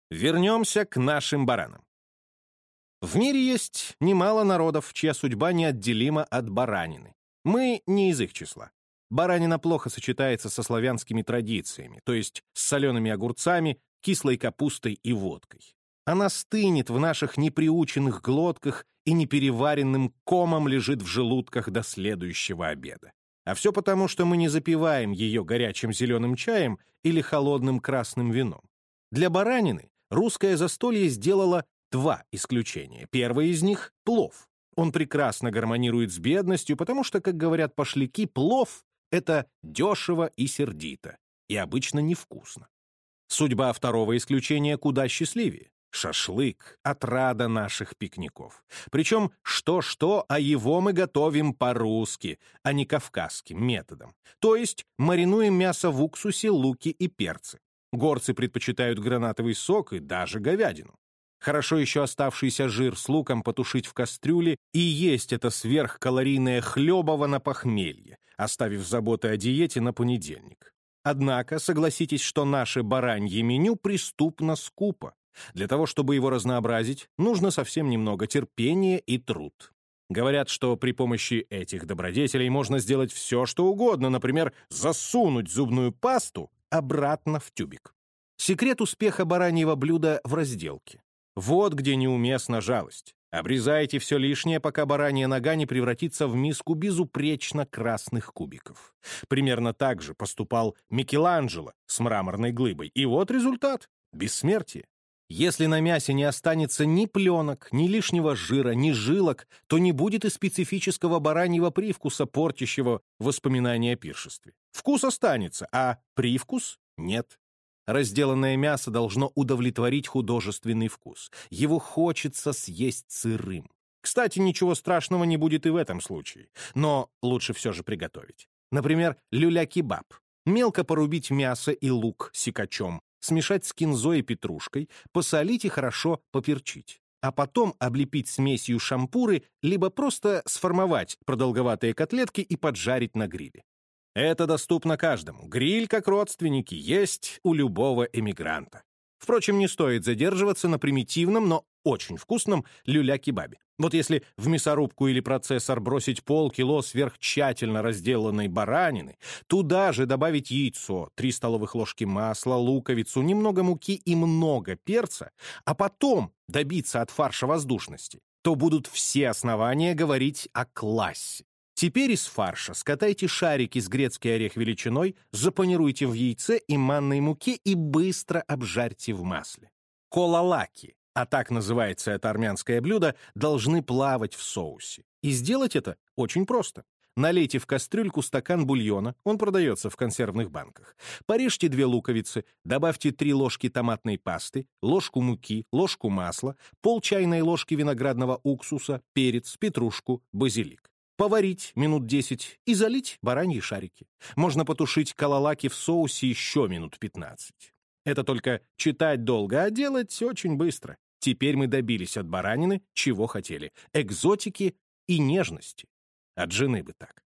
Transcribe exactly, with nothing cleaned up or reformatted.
Вернемся к нашим баранам. В мире есть немало народов, чья судьба неотделима от баранины. Мы не из их числа. Баранина плохо сочетается со славянскими традициями, то есть с солеными огурцами, кислой капустой и водкой. Она стынет в наших неприученных глотках и непереваренным комом лежит в желудках до следующего обеда. А все потому, что мы не запиваем ее горячим зеленым чаем или холодным красным вином. Для баранины русское застолье сделало два исключения. Первое из них — плов. Он прекрасно гармонирует с бедностью, потому что, как говорят пошляки, плов — это дешево и сердито, и обычно невкусно. Судьба второго исключения куда счастливее. Шашлык — отрада наших пикников. Причем что-что, а его мы готовим по-русски, а не кавказским методом. То есть маринуем мясо в уксусе, луке и перце. Горцы предпочитают гранатовый сок и даже говядину. Хорошо еще оставшийся жир с луком потушить в кастрюле и есть это сверхкалорийное хлебово на похмелье, оставив заботы о диете на понедельник. Однако, согласитесь, что наше баранье меню преступно скупо. Для того, чтобы его разнообразить, нужно совсем немного терпения и труд. Говорят, что при помощи этих добродетелей можно сделать все, что угодно, например, засунуть зубную пасту обратно в тюбик. Секрет успеха бараньего блюда в разделке. Вот где неуместна жалость. Обрезайте все лишнее, пока баранья нога не превратится в миску безупречно красных кубиков. Примерно так же поступал Микеланджело с мраморной глыбой. И вот результат — бессмертие. Если на мясе не останется ни пленок, ни лишнего жира, ни жилок, то не будет и специфического бараньего привкуса, портящего воспоминания о пиршестве. Вкус останется, а привкус — нет. Разделанное мясо должно удовлетворить художественный вкус. Его хочется съесть сырым. Кстати, ничего страшного не будет и в этом случае, но лучше все же приготовить. Например, люля-кебаб. Мелко порубить мясо и лук секачом, смешать с кинзой и петрушкой, посолить и хорошо поперчить. А потом облепить смесью шампуры, либо просто сформовать продолговатые котлетки и поджарить на гриле. Это доступно каждому. Гриль, как родственники, есть у любого эмигранта. Впрочем, не стоит задерживаться на примитивном, но очень вкусном люля-кебабе. Вот если в мясорубку или процессор бросить полкило сверхтщательно разделанной баранины, туда же добавить яйцо, три столовых ложки масла, луковицу, немного муки и много перца, а потом добиться от фарша воздушности, то будут все основания говорить о классе. Теперь из фарша скатайте шарики с грецкий орех величиной, запанируйте в яйце и манной муке и быстро обжарьте в масле. Колалаки, а так называется это армянское блюдо, должны плавать в соусе. И сделать это очень просто. Налейте в кастрюльку стакан бульона, он продается в консервных банках. Порежьте две луковицы, добавьте три ложки томатной пасты, ложку муки, ложку масла, пол чайной ложки виноградного уксуса, перец, петрушку, базилик. Поварить минут десять и залить бараньи шарики. Можно потушить колалаки в соусе еще минут пятнадцать. Это только читать долго, а делать очень быстро. Теперь мы добились от баранины, чего хотели. Экзотики и нежности. От жены бы так.